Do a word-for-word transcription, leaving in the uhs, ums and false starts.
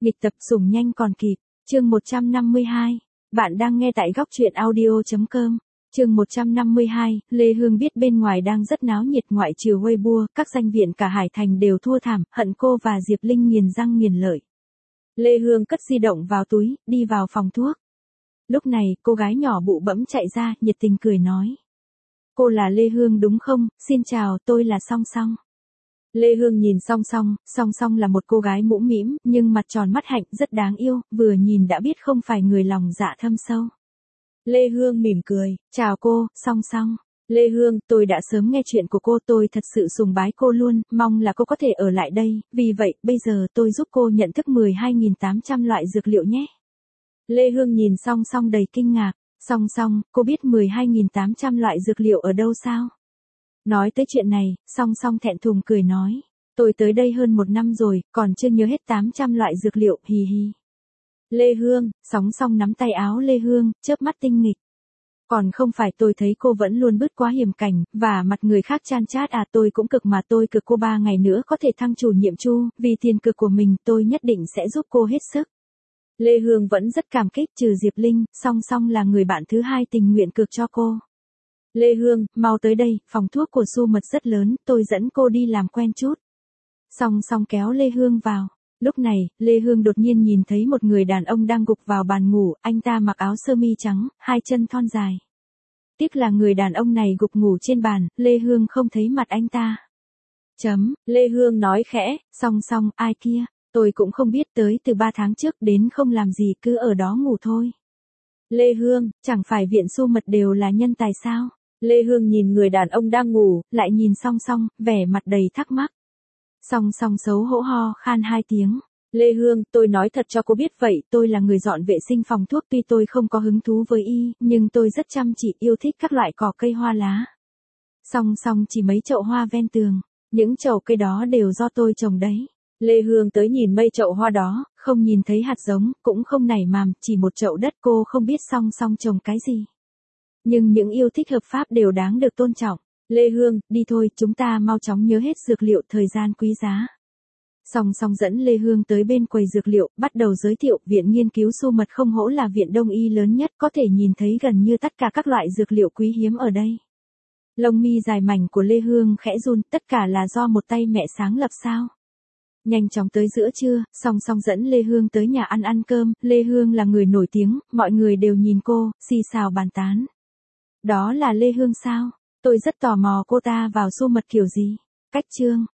Nghịch tập sủng nhanh còn kịp, chương một trăm năm mươi hai. Bạn đang nghe tại góc truyện audio chấm com. Chương một trăm năm mươi hai, Lê Hương biết bên ngoài đang rất náo nhiệt, ngoại trừ Weibo, các danh viện cả Hải Thành đều thua thảm, hận cô và Diệp Linh nghiền răng nghiền lợi. Lê Hương cất di động vào túi, đi vào phòng thuốc. Lúc này, cô gái nhỏ bụ bẫm chạy ra, nhiệt tình cười nói. Cô là Lê Hương đúng không? Xin chào, tôi là Song Song. Lê Hương nhìn Song Song, Song Song là một cô gái mũm mĩm, nhưng mặt tròn mắt hạnh, rất đáng yêu, vừa nhìn đã biết không phải người lòng dạ thâm sâu. Lê Hương mỉm cười, chào cô, Song Song. Lê Hương, tôi đã sớm nghe chuyện của cô, tôi thật sự sùng bái cô luôn, mong là cô có thể ở lại đây, vì vậy, bây giờ tôi giúp cô nhận thức mười hai nghìn tám trăm loại dược liệu nhé. Lê Hương nhìn Song Song đầy kinh ngạc, Song Song, cô biết mười hai nghìn tám trăm loại dược liệu ở đâu sao? Nói tới chuyện này, Song Song thẹn thùng cười nói, tôi tới đây hơn một năm rồi, còn chưa nhớ hết tám trăm loại dược liệu, hì hì. Lê Hương, Song Song nắm tay áo Lê Hương, chớp mắt tinh nghịch. Còn không phải tôi thấy cô vẫn luôn bứt quá hiểm cảnh, và mặt người khác chan chát à, tôi cũng cực mà, tôi cực cô ba ngày nữa có thể thăng chủ nhiệm chu, vì tiền cực của mình tôi nhất định sẽ giúp cô hết sức. Lê Hương vẫn rất cảm kích, trừ Diệp Linh, Song Song là người bạn thứ hai tình nguyện cực cho cô. Lê Hương, mau tới đây, phòng thuốc của Su Mật rất lớn, tôi dẫn cô đi làm quen chút. Song Song kéo Lê Hương vào. Lúc này, Lê Hương đột nhiên nhìn thấy một người đàn ông đang gục vào bàn ngủ, anh ta mặc áo sơ mi trắng, hai chân thon dài. Tiếc là người đàn ông này gục ngủ trên bàn, Lê Hương không thấy mặt anh ta. Chấm, Lê Hương nói khẽ, Song Song, ai kia, tôi cũng không biết, tới từ ba tháng trước đến không làm gì, cứ ở đó ngủ thôi. Lê Hương, chẳng phải viện Su Mật đều là nhân tài sao? Lê Hương nhìn người đàn ông đang ngủ, lại nhìn Song Song, vẻ mặt đầy thắc mắc. Song Song xấu hổ ho khan hai tiếng. Lê Hương, tôi nói thật cho cô biết vậy, tôi là người dọn vệ sinh phòng thuốc, tuy tôi không có hứng thú với y, nhưng tôi rất chăm chỉ, yêu thích các loại cỏ cây hoa lá. Song Song chỉ mấy chậu hoa ven tường, những chậu cây đó đều do tôi trồng đấy. Lê Hương tới nhìn mấy chậu hoa đó, không nhìn thấy hạt giống, cũng không nảy mầm, chỉ một chậu đất, cô không biết Song Song trồng cái gì. Nhưng những yêu thích hợp pháp đều đáng được tôn trọng. Lê Hương, đi thôi, chúng ta mau chóng nhớ hết dược liệu, thời gian quý giá. Song Song dẫn Lê Hương tới bên quầy dược liệu, bắt đầu giới thiệu, viện nghiên cứu Su Mật không hổ là viện đông y lớn nhất, có thể nhìn thấy gần như tất cả các loại dược liệu quý hiếm ở đây. Lông mi dài mảnh của Lê Hương khẽ run, tất cả là do một tay mẹ sáng lập sao? Nhanh chóng tới giữa trưa, Song Song dẫn Lê Hương tới nhà ăn ăn cơm, Lê Hương là người nổi tiếng, mọi người đều nhìn cô, xì xào bàn tán. Đó là Lê Hương sao? Tôi rất tò mò cô ta vào Su Mật kiểu gì? Cách chương,